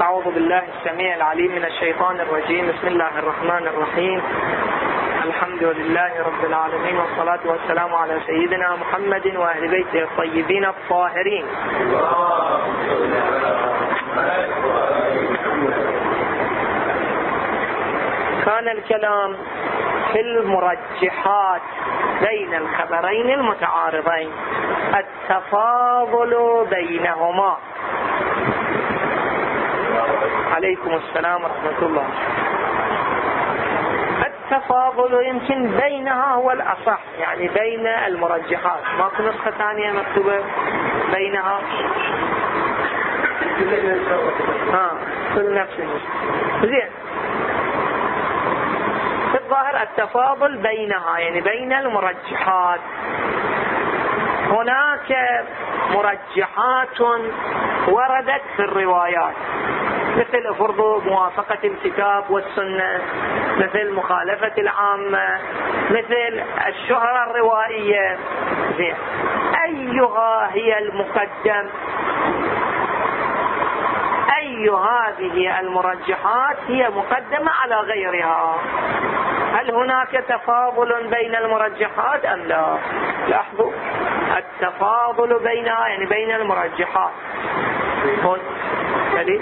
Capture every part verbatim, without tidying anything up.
أعوذ بالله السميع العليم من الشيطان الرجيم. بسم الله الرحمن الرحيم. الحمد لله رب العالمين، والصلاة والسلام على سيدنا محمد وأهل بيته الطيبين الطاهرين. كان الكلام في المرجحات بين الخبرين المتعارضين، التفاضل بينهما. عليكم السلام ورحمة الله. التفاضل يمكن بينها هو الأصح، يعني بين المرجحات. ماكو نسخة ثانية مكتوبة بينها؟ ها كل نفس زين. في الظاهر التفاضل بينها يعني بين المرجحات. هناك مرجحات وردت في الروايات، مثل فرض موافقة الكتاب والسنة، مثل مخالفة العامة، مثل الشهرة الروائية. زين، أيها هي المقدم؟ أي هذه المرجحات هي مقدمة على غيرها؟ هل هناك تفاضل بين المرجحات أم لا؟ لاحظوا، التفاضل بينها يعني بين المرجحات. هون يعني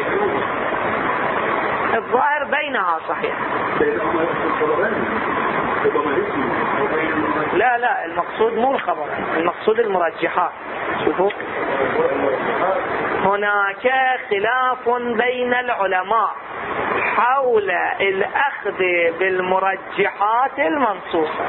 الظاهر بينها صحيح. لا لا، المقصود مو الخبر، المقصود المرجحات. شوفوا، هناك خلاف بين العلماء حول الأخذ بالمرجحات المنصوصة.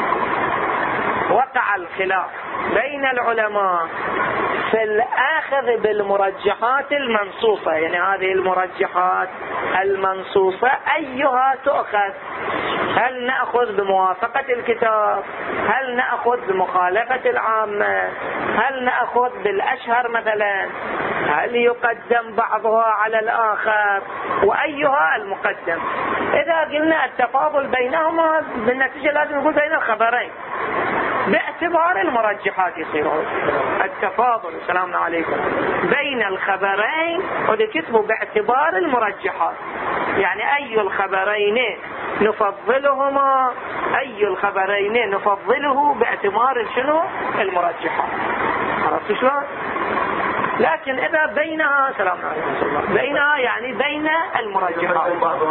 وقع الخلاف بين العلماء في الأخذ بالمرجحات المنصوصة، يعني هذه المرجحات المنصوصة أيها تؤخذ؟ هل نأخذ بموافقة الكتاب؟ هل نأخذ بمخالفة العامة؟ هل نأخذ بالأشهر مثلا؟ هل يقدم بعضها على الآخر؟ وأيها المقدم؟ إذا قلنا التفاضل بينهما بالنتيجة لازم نقول بين الخبرين باعتبار المرجحات. يصير التفاضل السلام عليكم بين الخبرين وذكتبوا باعتبار المرجحات، يعني أي الخبرين نفضلهما، أي الخبرين نفضله باعتبار شنو؟ المرجحات. عرفتوا شلون؟ لكن إذا بينها سلام عليكم بينها يعني بين المرجحات.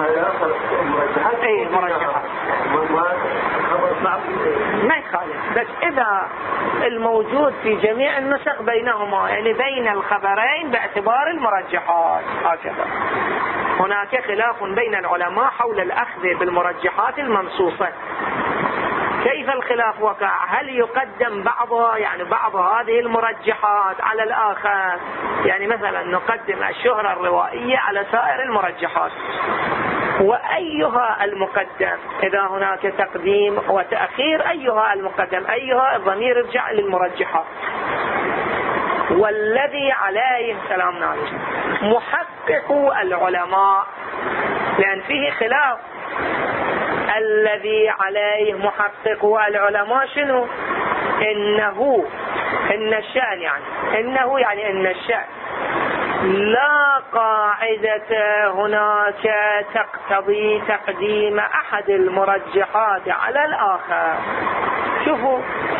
اي المرجحات ما يخالف، بس إذا الموجود في جميع النسخ بينهما يعني بين الخبرين باعتبار المرجحات هكذا. هناك خلاف بين العلماء حول الأخذ بالمرجحات المنصوصة. كيف الخلاف وقع؟ هل يقدم بعضها يعني بعض هذه المرجحات على الآخر؟ يعني مثلا نقدم الشهرة الروائية على سائر المرجحات، وأيها المقدم؟ إذا هناك تقديم وتأخير أيها المقدم؟ أيها الضمير يرجع للمرجحات. والذي عليه سلام عليكم محقق العلماء، لأن فيه خلاف. الذي عليه محقق العلماء شنو؟ إنه إن الشأن يعني إنه يعني إن الشأن لا قاعدة هناك تقتضي تقديم أحد المرجحات على الآخر. شوفوا،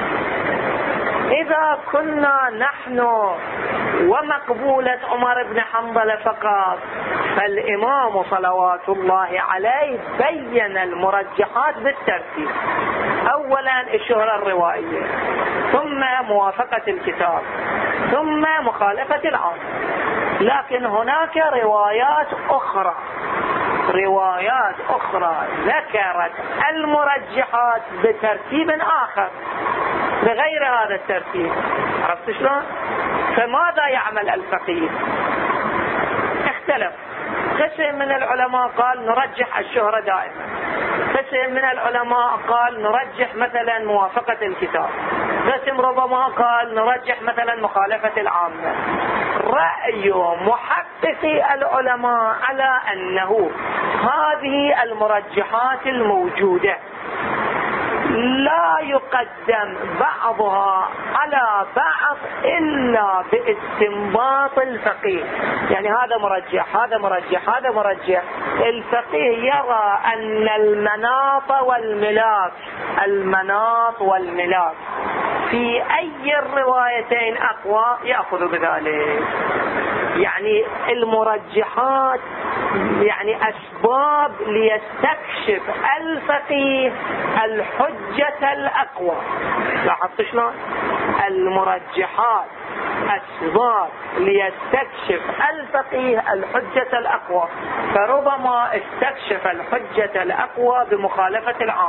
إذا كنا نحن ومقبولة عمر بن حنبل فقط، فالإمام صلوات الله عليه بين المرجحات بالترتيب. أولا الشهرة الروائية، ثم موافقة الكتاب، ثم مخالفة العام. لكن هناك روايات أخرى روايات أخرى ذكرت المرجحات بترتيب آخر بغير هذا الترتيب. عرفت شلون؟ فماذا يعمل الفقيه؟ اختلف. قسم من العلماء قال نرجح الشهرة دائما، قسم من العلماء قال نرجح مثلا موافقة الكتاب، قسم ربما قال نرجح مثلا مخالفة العامة. رأي محققي العلماء على أنه هذه المرجحات الموجودة لا يقدم بعضها على بعض إلا باستنباط الفقيه. يعني هذا مرجح هذا مرجح هذا مرجح. الفقيه يرى أن المناط والملاك المناط والملاك في أي الروايتين أقوى يأخذ بذلك. يعني المرجحات يعني أسباب ليستكشف الفقيه الحجة الأقوى. لاحظت شلون؟ المرجحات أسباب ليستكشف الفقيه الحجة الأقوى، فربما استكشف الحجة الأقوى بمخالفة العام،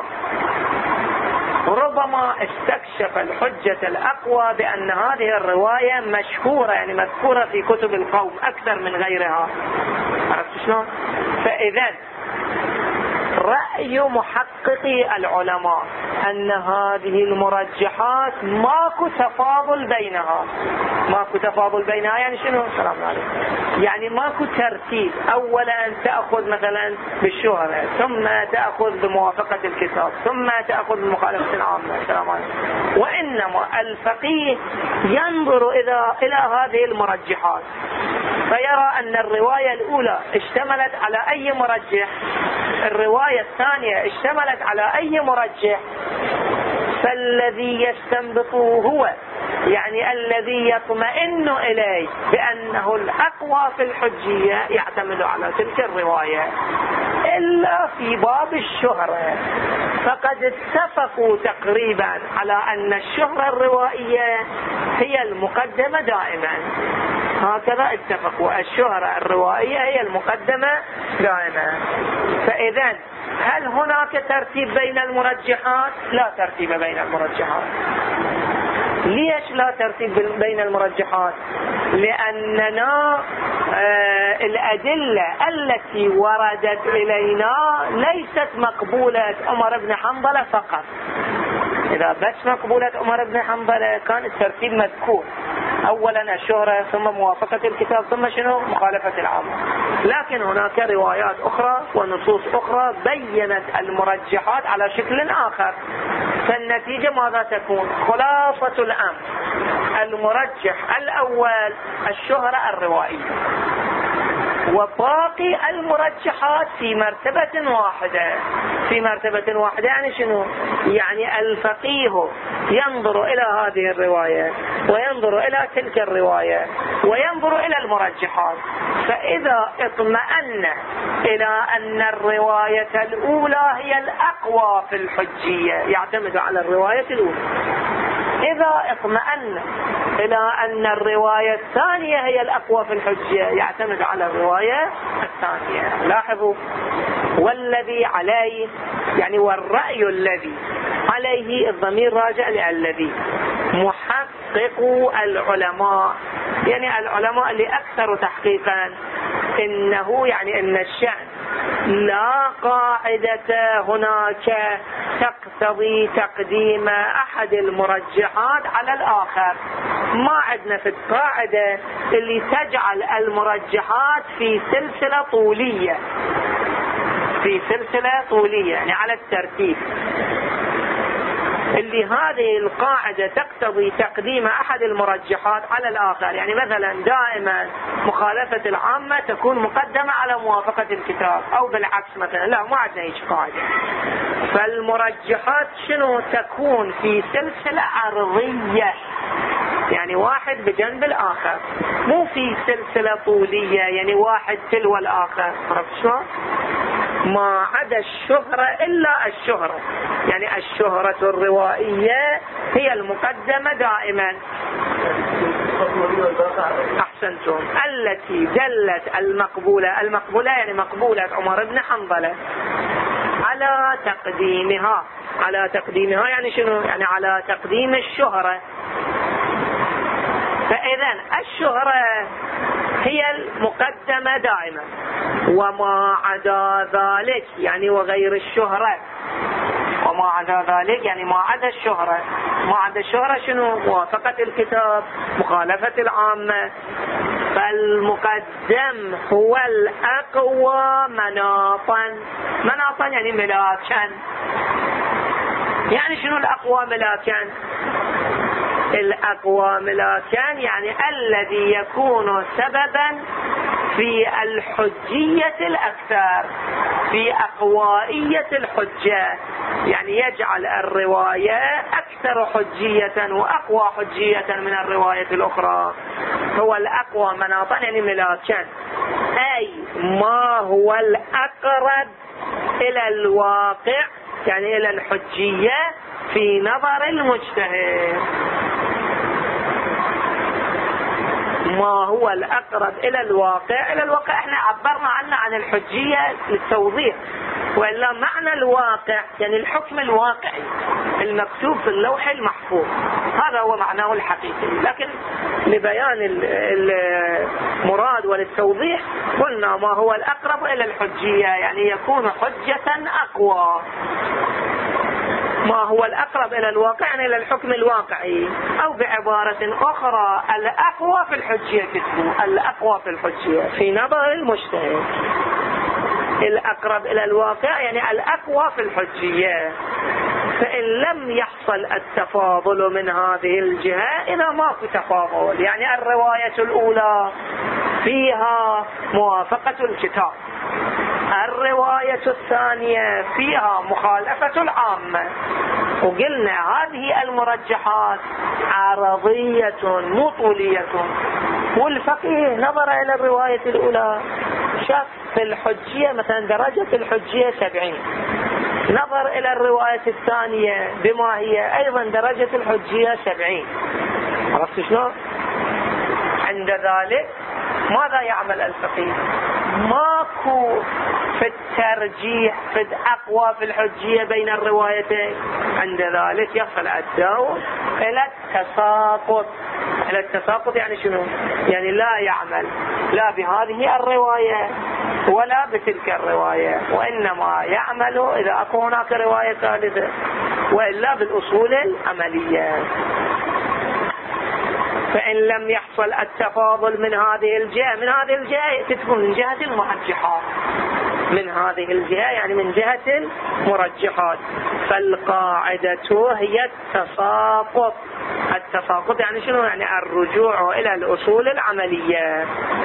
ربما استكشف الحجة الأقوى بأن هذه الرواية مشهورة يعني مذكورة في كتب القوم أكثر من غيرها. عرفت شلون؟ فإذا رأي محققي العلماء أن هذه المرجحات ماكو تفاضل بينها. ماكو تفاضل بينها يعني شنو؟ السلام عليكم. يعني ماكو ترتيب، أولا تأخذ مثلا بالشهرة، ثم تأخذ بموافقة الكتاب، ثم تأخذ بمخالفة العامة. السلام عليكم. وإنما الفقيه ينظر إلى إلى هذه المرجحات فيرى أن الرواية الأولى اشتملت على أي مرجح، الرواية الثانية اشتملت على أي مرجح، فالذي يستنبطه هو يعني الذي يطمئن إليه بأنه الأقوى في الحجية يعتمد على تلك الرواية. إلا في باب الشهرة فقد اتفقوا تقريبا على أن الشهرة الروائية هي المقدمة دائما. هكذا اتفقوا، الشهرة الروائية هي المقدمة دائما. فإذا هل هناك ترتيب بين المرجحات؟ لا ترتيب بين المرجحات. ليش لا ترتيب بين المرجحات؟ لأننا آه الأدلة التي وردت إلينا ليست مقبولة عمر بن حنظلة فقط. إذا بس مقبولة عمر بن حنظلة كان الترتيب مذكور، أولا الشهرة ثم موافقة الكتاب ثم شنو؟ مخالفة العامة. لكن هناك روايات أخرى ونصوص أخرى بيّنت المرجحات على شكل آخر، فالنتيجة ماذا تكون؟ خلاصة الأمر المرجح الأول الشهرة الروائية، وباقي المرجحات في مرتبة واحدة. في مرتبة واحدة يعني شنو؟ يعني الفقيه ينظر إلى هذه الرواية وينظر إلى تلك الرواية وينظر إلى المرجحات، فإذا اطمأن إلى أن الرواية الأولى هي الأقوى في الحجية يعتمد على الرواية الأولى. إذا اطمأن إلى أن الرواية الثانية هي الأقوى في الحجية يعتمد على الرواية الثانية. لاحظوا، والذي عليه يعني والرأي الذي عليه الضمير راجع للذي محقق العلماء، يعني العلماء اللي أكثر تحقيقا إنه يعني إن الشأن لا قاعدة هناك تقتضي تقديم أحد المرجحات على الآخر. ما عندنا في القاعدة اللي تجعل المرجحات في سلسلة طولية، في سلسلة طولية يعني على الترتيب، اللي هذه القاعدة تقتضي تقديم أحد المرجحات على الآخر. يعني مثلا دائما مخالفة العامة تكون مقدمة على موافقة الكتاب أو بالعكس مثلا، لا ما عندنا هيك قاعدة. فالمرجحات شنو؟ تكون في سلسلة عرضية، يعني واحد بجنب الآخر، مو في سلسلة طولية يعني واحد تلو الآخر. عرفت شلون؟ ما عدا الشهرة إلا الشهرة، يعني الشهرة الروائية هي المقدمة دائما. أحسنتم. التي دلت المقبولة، المقبولة يعني مقبولة عمر بن حنظلة، على تقديمها. على تقديمها يعني شنو؟ يعني على تقديم الشهرة. فإذا الشهرة هي المقدمة دائما، وما عدا ذلك يعني وغير الشهرة، وما عدا ذلك يعني ما عدا الشهرة. ما عدا الشهرة شنو؟ موافقة الكتاب، مخالفة العامة. فالمقدم هو الأقوى مناطا، مناطا يعني ملاكا. يعني شنو الأقوى ملاكا؟ الأقوى ملاكا يعني الذي يكون سببا في الحجية الأكثر، في أقوائية الحجة، يعني يجعل الرواية أكثر حجية وأقوى حجية من الرواية الأخرى. هو الأقوى مناطا يعني ملاكا، أي ما هو الأقرب إلى الواقع يعني إلى الحجية في نظر المجتهد. ما هو الأقرب إلى الواقع، إلى الواقع احنا عبرنا عنه عن الحجية للتوضيح، وإلا معنى الواقع يعني الحكم الواقعي المكتوب في اللوح المحفوظ، هذا هو معناه الحقيقي. لكن لبيان المراد وللتوضيح قلنا ما هو الأقرب إلى الحجية يعني يكون حجة أقوى. ما هو الأقرب إلى الواقع يعني إلى الحكم الواقعي، أو بعبارة أخرى الأقوى في الحجية، كتبوا الأقوى في الحجية في نظر المجتهد. الأقرب إلى الواقع يعني الأقوى في الحجية. فإن لم يحصل التفاضل من هذه الجهة، إذا ما في تفاضل يعني الرواية الأولى فيها موافقة الكتاب، الرواية الثانية فيها مخالفة العامة، وقلنا هذه المرجحات عرضية مو طولية، والفقيه نظر إلى الرواية الأولى شاف في الحجية مثلا درجة الحجية سبعين، نظر إلى الرواية الثانية بما هي أيضا درجة الحجية سبعين. عرفت شلون؟ عند ذلك ماذا يعمل الفقيه؟ ماكو في الترجيح في الأقوى في الحجية بين الروايتين، عند ذلك يصل الدور إلى التساقط. إلى التساقط يعني شنو؟ يعني لا يعمل لا بهذه الرواية ولا بتلك الرواية، وإنما يعمل إذا أكون هناك رواية ثالثة، وإلا بالأصول العملية. فإن لم يحصل التفاضل من هذه الجهة، من هذه الجهة تكون من جهة المرجحات، من هذه الجهة يعني من جهة المرجحات، فالقاعدة هي التساقط. التساقط يعني شنو؟ يعني الرجوع إلى الأصول العملية.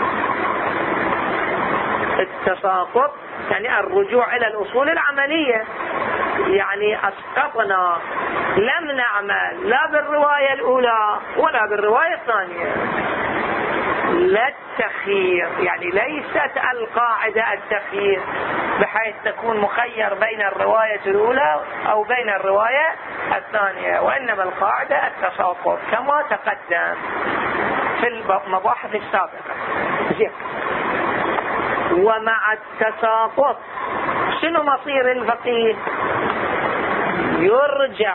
التساقط يعني الرجوع إلى الأصول العملية، يعني أسقطنا لم نعمل لا بالرواية الأولى ولا بالرواية الثانية. لا التخيير يعني ليست القاعدة التخيير بحيث تكون مخير بين الرواية الأولى أو بين الرواية الثانية، وإنما القاعدة التساقط كما تقدم في المباحث السابقة. ومع التساقط شنو مصير الفقيه؟ يرجع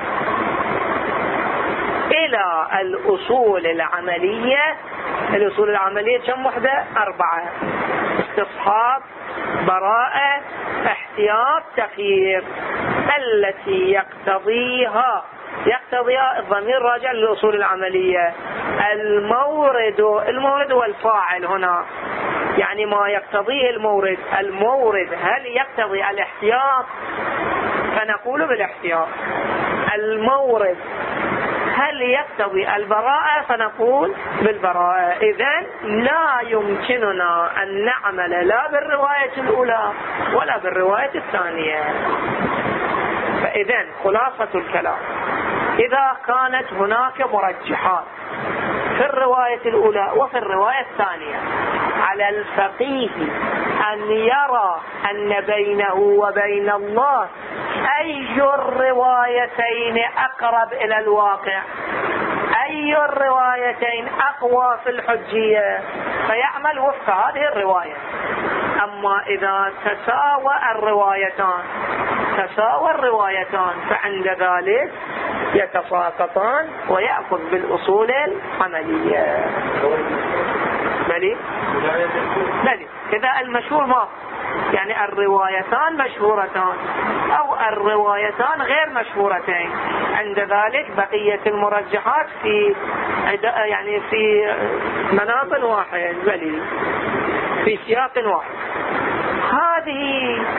إلى الأصول العملية. الأصول العملية كم وحدة؟ أربعة: استصحاب، براءة، احتياط، تخيير، التي يقتضيها يقتضيها الضمير راجع للأصول العملية. المورد المورد والفاعل هنا يعني ما يقتضيه المورد. المورد هل يقتضي الاحتياط؟ فنقول بالاحتياط. المورد هل يقتضي البراءة؟ فنقول بالبراءة. إذن لا يمكننا أن نعمل لا بالرواية الأولى ولا بالرواية الثانية. فإذن خلاصة الكلام، إذا كانت هناك مرجحات في الرواية الأولى وفي الرواية الثانية، على الفقيه أن يرى أن بينه وبين الله أي الروايتين أقرب إلى الواقع، أي الروايتين أقوى في الحجية، فيعمل وفق هذه الرواية. أما إذا تساوى الروايتان تساوى الروايتان فعند ذلك يتساقطان ويأخذ بالأصول العملية. بلي بلي إذا المشهور ما يعني الروايتان مشهورتان أو الروايتان غير مشهورتين، عند ذلك بقية المرجحات في يعني في مناط واحد، بلي في سياق واحد. هذه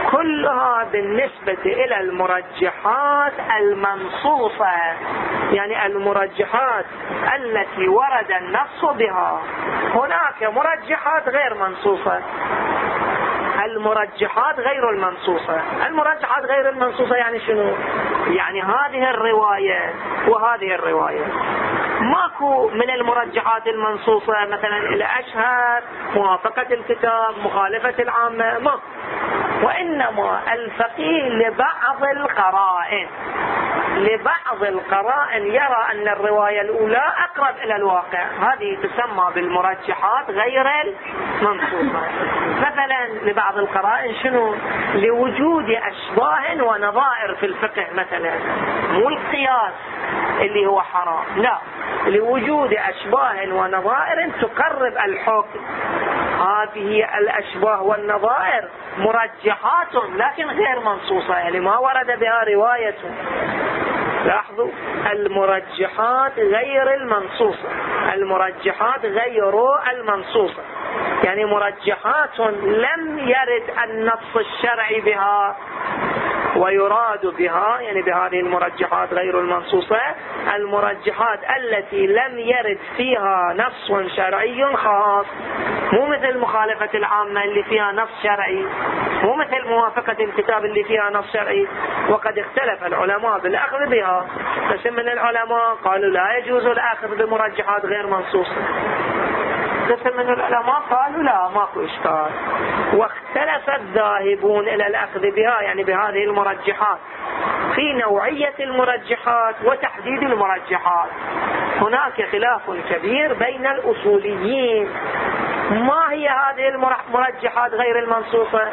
كلها بالنسبة إلى المرجحات المنصوصة، يعني المرجحات التي ورد النص بها. هناك مرجحات غير منصوصة، المرجحات غير المنصوصة. المرجحات غير المنصوصة يعني شنو؟ يعني هذه الرواية وهذه الرواية ماكو من المرجحات المنصوصة مثلا الأشهر موافقة الكتاب مخالفة العامة، ماكو. وإنما الفقيه لبعض القرائن لبعض القرائن يرى أن الرواية الأولى أقرب إلى الواقع، هذه تسمى بالمرجحات غير المنصوصة. مثلا لبعض القرائن شنو؟ لوجود أشباه ونظائر في الفقه، مثلا مو القياس اللي هو حرام، لا، لوجود أشباه ونظائر تقرب الحكم. هذه الأشباه والنظائر مرجحات لكن غير منصوصة، يعني ما ورد بها رواية. لاحظوا، المرجحات غير المنصوصة، المرجحات غير المنصوصة، يعني مرجحات لم يرد النص الشرعي بها ويراد بها، يعني بهذه المرجحات غير المنصوصة المرجحات التي لم يرد فيها نص شرعي خاص، مو مثل مخالفة العامة اللي فيها نص شرعي، مو مثل موافقة الكتاب اللي فيها نص شرعي. وقد اختلف العلماء بالأخذ بها، قسم من العلماء قالوا لا يجوز الأخذ بمرجحات غير منصوصة، قسم من العلماء قالوا لا ماكو إشكال. واختلف الذاهبون إلى الأخذ بها، يعني بهذه المرجحات، في نوعية المرجحات وتحديد المرجحات. هناك خلاف كبير بين الأصوليين، ما هي هذه المرجحات غير المنصوصة؟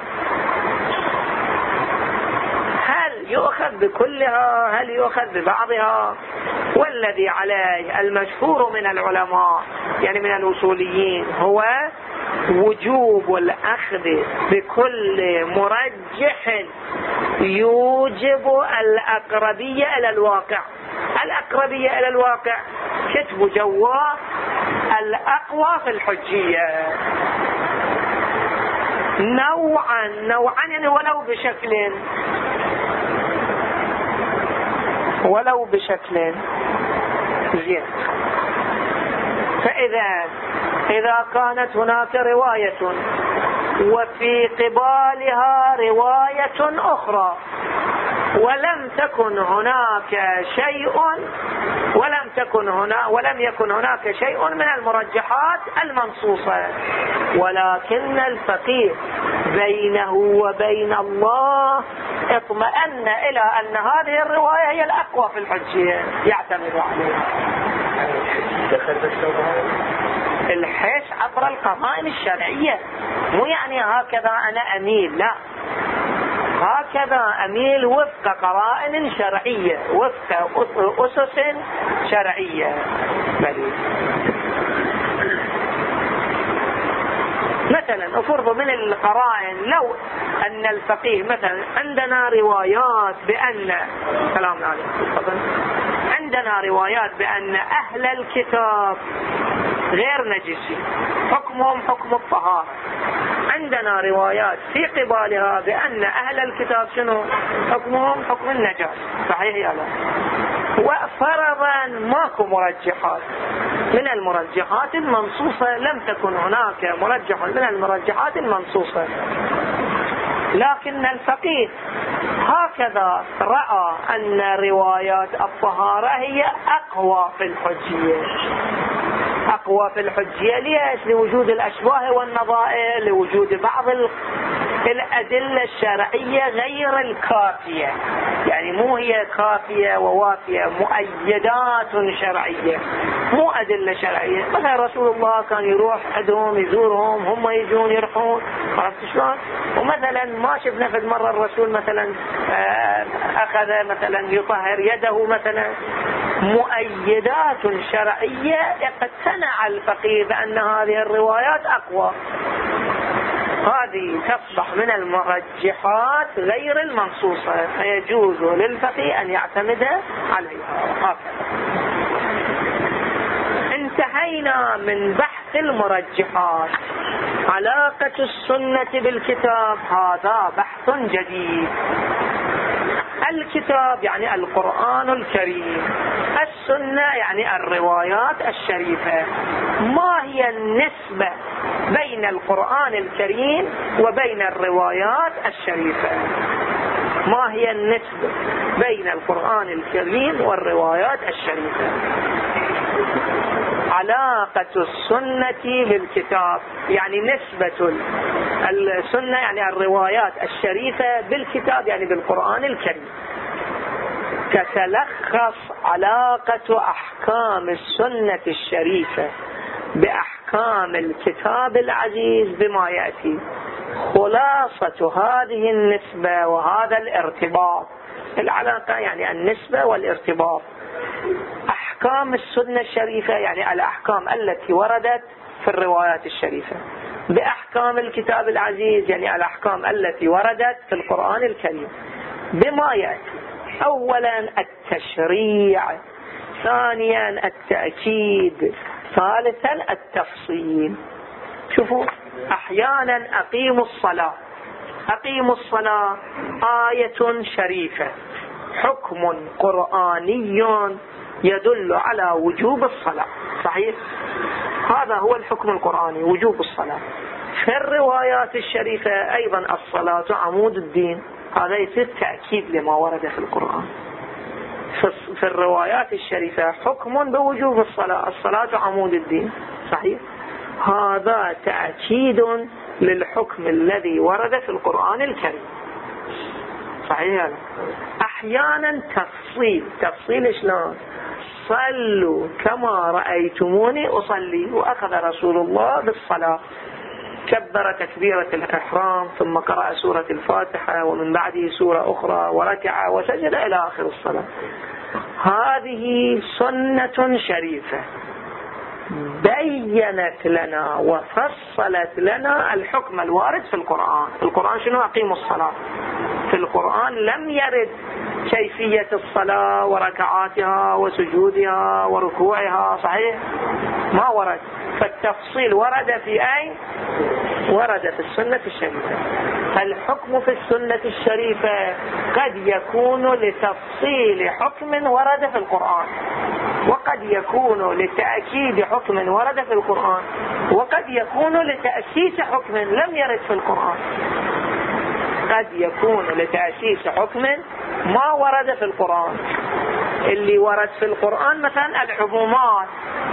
هل يؤخذ بكلها؟ هل يؤخذ ببعضها؟ والذي عليه المشهور من العلماء يعني من الأصوليين هو وجوب الأخذ بكل مرجح يوجب الأقربية إلى الواقع. الأقربية إلى الواقع كتب جواب الأقوى في الحجية، نوعا نوعا يعني ولو بشكل ولو بشكل زين. فإذا إذا كانت هناك رواية وفي قبالها رواية أخرى ولم تكن هناك شيء ولم تكن هنا ولم يكن هناك شيء من المرجحات المنصوصة، ولكن الفقيه بينه وبين الله اطمأن إلى أن هذه الرواية هي الأقوى في الحجية يعتمد عليها. الحس عبر القرائن الشرعية، مو يعني هكذا أنا أميل، لا، هكذا أميل وفق قرائن شرعية، وفق أسس شرعية. بلي. مثلا أفرض من القرائن لو أن الفقيه مثلا عندنا روايات بأن سلام عليكم عندنا روايات بأن أهل الكتاب غير نجسي، حكمهم حكم الطهارة. عندنا روايات في قبالها بأن أهل الكتاب شنو حكمهم حكم النجاسة، صحيح يا لا؟ وفرضا ماكو مرجحات من المرجحات المنصوصة، لم تكن هناك مرجح من المرجحات المنصوصة، لكن الفقيه هكذا رأى أن روايات الطهارة هي أقوى في الحجية. أقوى في الحجية ليش؟ لوجود الأشباه والنظائر، لوجود بعض الأدلة الشرعية غير الكافية، يعني مو هي كافية ووافية، مؤيدات شرعية، مو أدلة شرعية. مثلا رسول الله كان يروح عندهم يزورهم، هم يجون يرحون، عرفت شلون؟ ومثلا ما شفنا في مرة الرسول مثلا أخذ مثلا يطهر يده مثلا، مؤيدات شرعية اقتنع الفقيه بأن هذه الروايات أقوى، هذه تصبح من المرجحات غير المنصوصة، فيجوز للفقيه أن يعتمد عليها. هكذا انتهينا من بحث المرجحات. علاقة السنة بالكتاب هذا بحث جديد. الكتاب يعني القرآن الكريم، السنة يعني الروايات الشريفة. ما هي النسبة بين القرآن الكريم وبين الروايات الشريفة؟ ما هي النسبة بين القرآن الكريم والروايات الشريفة؟ علاقة السنة بالكتاب يعني نسبة السنة يعني الروايات الشريفة بالكتاب يعني بالقرآن الكريم. تتلخص علاقة أحكام السنة الشريفة بأحكام الكتاب العزيز بما يأتي. خلاصة هذه النسبة وهذا الارتباط، العلاقة يعني النسبة والارتباط. أحكام السنة الشريفة يعني الأحكام التي وردت في الروايات الشريفة بأحكام الكتاب العزيز يعني الأحكام التي وردت في القرآن الكريم بما يأتي. أولا التشريع، ثانيا التأكيد، ثالثا التفصيل. شوفوا، أحيانا أقيموا الصلاة، أقيموا الصلاة آية شريفة، حكم قرآني يدل على وجوب الصلاة، صحيح؟ هذا هو الحكم القرآني، وجوب الصلاة. في الروايات الشريفة أيضا الصلاة عمود الدين، هذا يصير تأكيد لما ورد في القرآن. في الروايات الشريفة حكم بوجوب الصلاة، الصلاة عمود الدين، صحيح؟ هذا تأكيد للحكم الذي ورد في القرآن الكريم، صحيح؟ أحيانا تفصيل، تفصيل شلون؟ صلوا كما رأيتموني أصلي، وأخذ رسول الله بالصلاة، كبر تكبيرة الإحرام ثم قرأ سورة الفاتحة ومن بعده سورة أخرى وركع وسجد إلى آخر الصلاة. هذه سنة شريفة بيّنت لنا وفصلت لنا الحكم الوارد في القرآن. في القرآن شنو؟ أقيموا الصلاة. في القرآن لم يرد كيفية الصلاة وركعاتها وسجودها وركوعها، صحيح؟ ما ورد. فالتفصيل ورد في أين؟ ورد في السنة الشريفة. الحكم في السنة الشريفة قد يكون لتفصيل حكم ورد في القرآن، وقد يكون لتأكيد حكم ورد في القرآن، وقد يكون لتأسيس حكم لم يرد في القرآن. قد يكون لتأسيس حكم ما ورد في القرآن. اللي ورد في القرآن مثلا العمومات،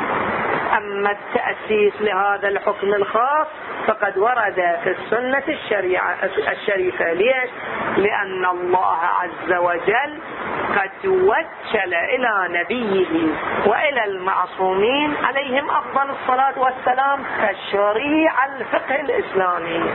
أما التأسيس لهذا الحكم الخاص فقد ورد في السنة الشريعة الشريفة. ليش؟ لأن الله عز وجل قد وكل إلى نبيه وإلى المعصومين عليهم أفضل الصلاة والسلام تشريع الفقه الإسلامي،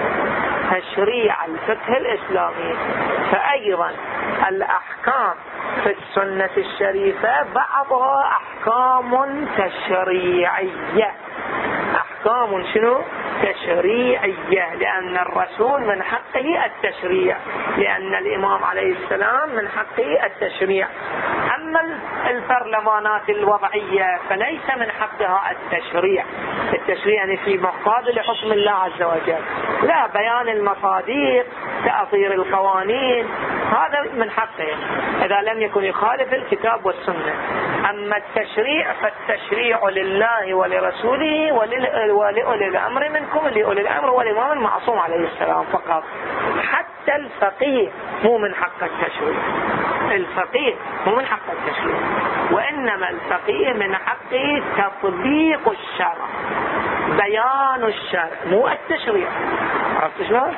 تشريع الفقه الإسلامي. فأيضا الأحكام في السنة الشريفة بعضها أحكام تشريعية. أحكام شنو؟ تشريعية، لأن الرسول من حقه التشريع، لأن الإمام عليه السلام من حقه التشريع. أما البرلمانات الوضعية فليس من حقها التشريع. التشريع يعني في مقابل حكم الله عز وجل، لا، بيان المصادق، تأطير القوانين، هذا من حقه إذا لم يكن يخالف الكتاب والسنة. أما التشريع فالتشريع لله ولرسوله ولأولي الأمر منكم، لأولي الأمر والإمام المعصوم عليه السلام فقط. حتى الفقيه مو من حق التشريع، الفقيه مو من حق التشريع، وإنما الفقيه من حقه تطبيق الشرع، بيان الشرع، مو التشريع. عرفت شلون؟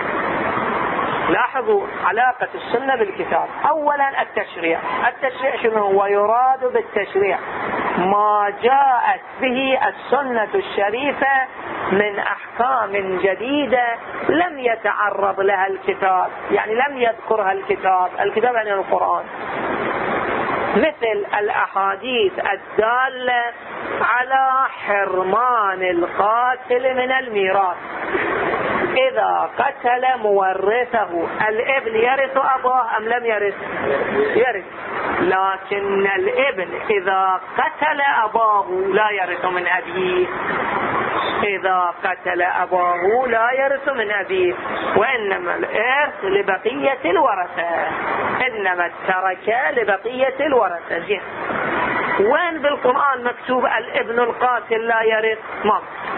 لاحظوا علاقة السنة بالكتاب. أولا التشريع، التشريع شنو هو؟ يراد بالتشريع ما جاءت به السنة الشريفة من أحكام جديدة لم يتعرض لها الكتاب، يعني لم يذكرها الكتاب. الكتاب يعني القرآن، مثل الأحاديث الدالة على حرمان القاتل من الميراث. إذا قتل مورثه الابن يرث أباه أم لم يرث؟ يرث. لكن الابن إذا قتل أباه لا يرث من أبيه. إذا قتل أباه لا يرث من أبيه، وإنما الإرث لبقية الورثة، إنما التركة لبقية الورثة. زين، وين بالقرآن مكتوب الابن القاتل لا يرث؟ ما،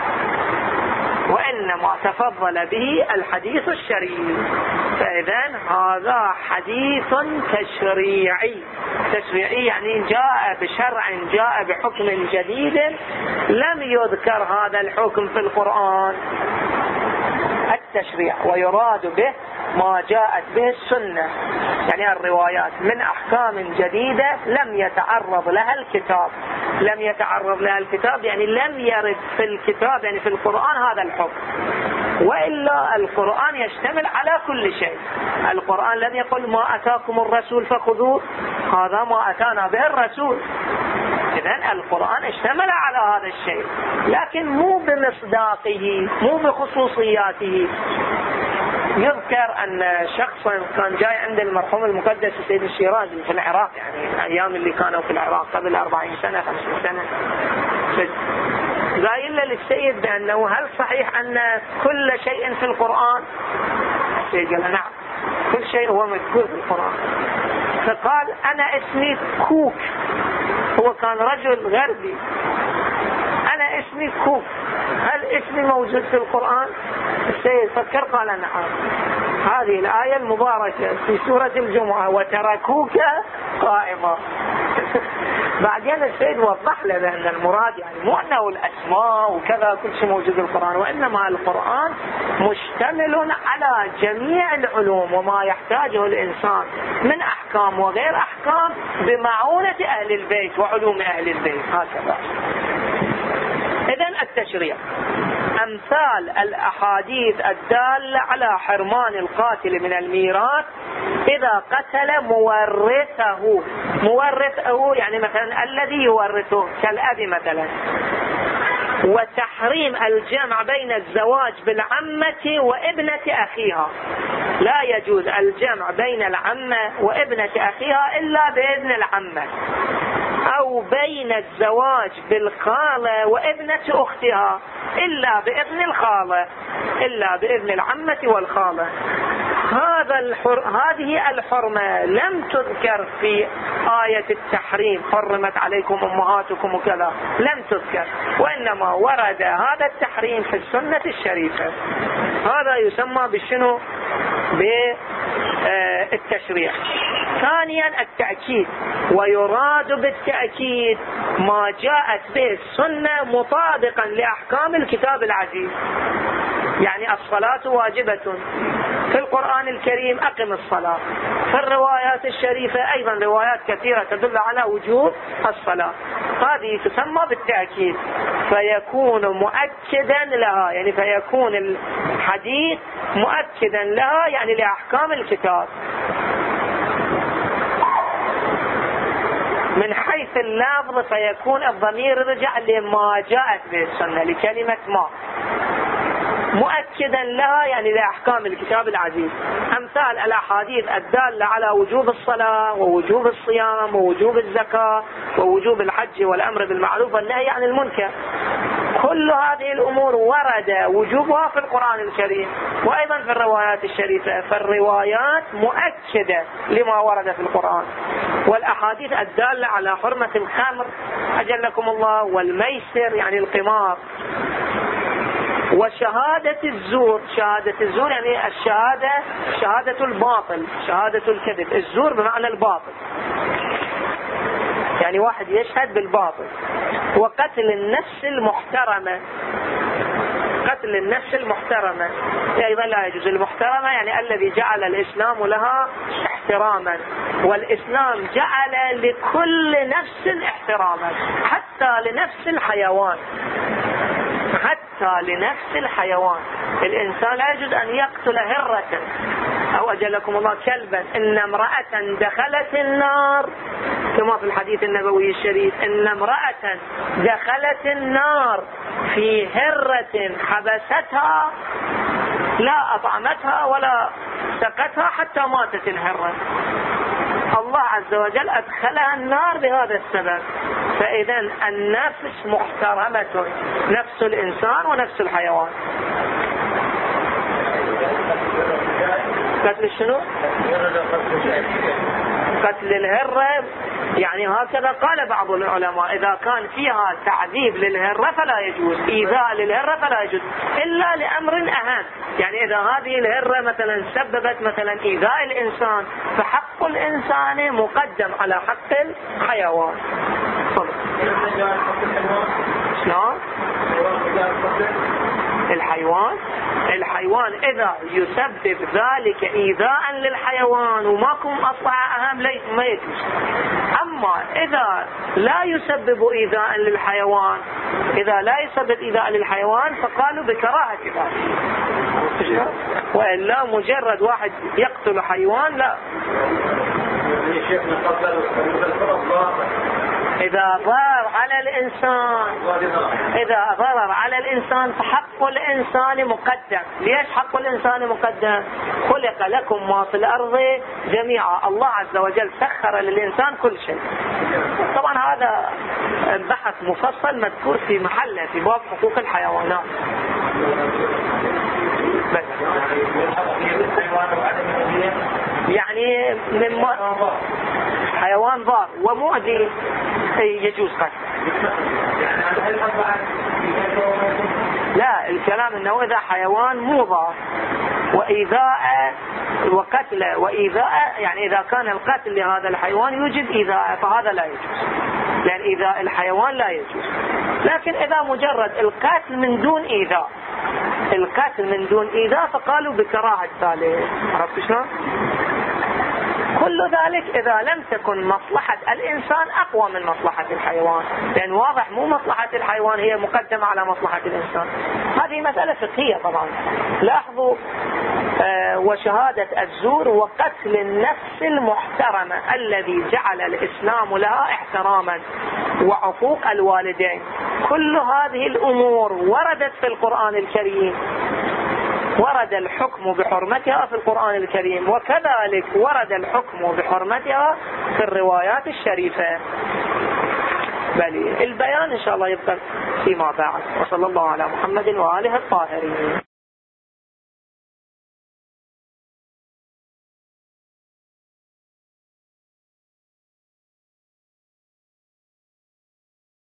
وإنما تفضل به الحديث الشريف. فإذا هذا حديث تشريعي. تشريعي يعني جاء بشرع، جاء بحكم جديد لم يذكر هذا الحكم في القرآن. التشريع ويراد به ما جاءت به السنة، يعني الروايات من أحكام جديدة لم يتعرض لها الكتاب. لم يتعرض لها الكتاب يعني لم يرد في الكتاب، يعني في القرآن هذا الحكم. وإلا القرآن يشتمل على كل شيء. القرآن لم يقل ما أتاكم الرسول فخذوه، هذا ما أتانا به الرسول. إذن القرآن اشتمل على هذا الشيء، لكن مو بمصداقه، مو بخصوصياته. يذكر أن شخصا كان جاي عند المرحوم المقدس سيد الشيرازي في العراق، يعني الأيام اللي كانوا في العراق قبل أربعين سنة خمسين سنة، قايل للسيد بأنه هل صحيح أن كل شيء في القرآن؟ السيد قال نعم، كل شيء هو مذكور في القرآن. فقال أنا اسمي كوك، هو كان رجل غربي، أنا اسمي كوك، هل اسمي موجود في القرآن؟ السيد فكر قال نعم، هذه الآية المباركة في سورة الجمعة وتركوك قائمة. بعدين السيد وضح له بأن المراد يعني مو أنه الأسماء وكذا كل شيء موجود في القرآن، وإنما القرآن مشتمل على جميع العلوم وما يحتاجه الإنسان من أحكام وغير أحكام بمعونة أهل البيت وعلوم أهل البيت. هكذا. إذن التشريع أمثال الأحاديث الدالة على حرمان القاتل من الميراث إذا قتل مورثه. مورثه يعني مثلا الذي يورثه كالأب مثلا. وتحريم الجمع بين الزواج بالعمة وابنة أخيها، لا يجوز الجمع بين العمة وابنة أخيها إلا بإذن العمة، أو بين الزواج بالخالة وابنة أختها إلا بإذن الخالة، إلا بإذن العمة والخالة. هذا الحر... هذه الحرمة لم تذكر في آية التحريم، حرمت عليكم أمهاتكم وكذا، لم تذكر، وإنما ورد هذا التحريم في السنة الشريفة. هذا يسمى بالشنو؟ بالتشريع. ثانيا التأكيد، ويراد بالتأكيد ما جاءت به السنة مطابقا لأحكام الكتاب العزيز. يعني الصلاة واجبة في القرآن الكريم، أقم الصلاة. في الروايات الشريفة أيضا روايات كثيرة تدل على وجوب الصلاة. هذه تسمى بالتأكيد، فيكون مؤكدا لها، يعني فيكون الحديث مؤكدا لها يعني لأحكام الكتاب. من حيث اللفظ فيكون الضمير رجع لما جاءت به السنة، لكلمة ما، مؤكدا لها يعني لأحكام الكتاب العزيز. أمثال الأحاديث الدالة على وجوب الصلاة ووجوب الصيام ووجوب الزكاة ووجوب الحج والأمر بالمعروف والنهي عن المنكر، كل هذه الأمور ورد وجوبها في القرآن الكريم وأيضا في الروايات الشريفة. فالروايات مؤكدة لما ورد في القرآن. والأحاديث الدالة على حرمة الخمر أجلكم الله، والميسر يعني القمار، وشهادة الزور. شهادة الزور يعني الشهادة، شهادة الباطل، شهادة الكذب. الزور بمعنى الباطل، يعني واحد يشهد بالباطل. وقتل النفس المحترمة، قتل النفس المحترمة أيضا لا يجوز. المحترمة يعني الذي جعل الإسلام لها احتراما، والإسلام جعل لكل نفس احتراما، حتى لنفس الحيوان، حتى لنفس الحيوان. الإنسان لا يجوز أن يقتل هرة أو أجلكم الله كلبا. إن امرأة دخلت النار كما في الحديث النبوي الشريف، إن امرأة دخلت النار في هرة حبستها لا أطعمتها ولا سقتها حتى ماتت الهرة. الله عز وجل أدخلها النار بهذا السبب. فإذا النفس محترمة، نفس الإنسان ونفس الحيوان. قتل شنو؟ قتل الهرة، يعني هكذا قال بعض العلماء، إذا كان فيها تعذيب للهرة فلا يجوز، إيذاء للهرة فلا يجوز، إلا لأمر أهم. يعني إذا هذه الهرة مثلا سببت مثلا إيذاء الإنسان فحق الإنسان مقدم على حق الحيوان. شلون؟ الحيوان الحيوان إذا يسبب ذلك إيذاء للحيوان وماكو مصلحة أهم ما يجوز. أما إذا لا يسبب إيذاء للحيوان إذا لا يسبب إيذاء للحيوان فقالوا بكراهة ذلك، وإلا مجرد واحد يقتل حيوان لا. إذا ضرر على الإنسان إذا ضرر على الإنسان فحق الإنسان مقدم. ليش حق الإنسان مقدم؟ خلق لكم ما في الأرض جميعا، الله عز وجل سخر للإنسان كل شيء. طبعا هذا بحث مفصل مذكور في محله في باب حقوق الحيوانات. بس يعني من حيوان ضار ومؤذي يجوز قتله. لا، الكلام انه اذا حيوان مو ضار وايذاء وقتله وايذاء، يعني اذا كان القتل لهذا الحيوان يوجد ايذاء فهذا لا يجوز، لان ايذاء الحيوان لا يجوز. لكن اذا مجرد القتل من دون ايذاء القتل من دون ايذاء فقالوا بكراهة ذلك. عرفت شلون؟ كل ذلك إذا لم تكن مصلحة الإنسان أقوى من مصلحة الحيوان، لأن واضح مو مصلحة الحيوان هي مقدمة على مصلحة الإنسان. هذه مسألة فقهية طبعا. لاحظوا آه وشهادة الزور وقتل النفس المحترمة الذي جعل الإسلام لها احتراما وعقوق الوالدين، كل هذه الأمور وردت في القرآن الكريم، ورد الحكم بحرمتها في القرآن الكريم، وكذلك ورد الحكم بحرمتها في الروايات الشريفة. بل البيان إن شاء الله يبقى فيما بعد. وصلى الله على محمد وآله الطاهرين.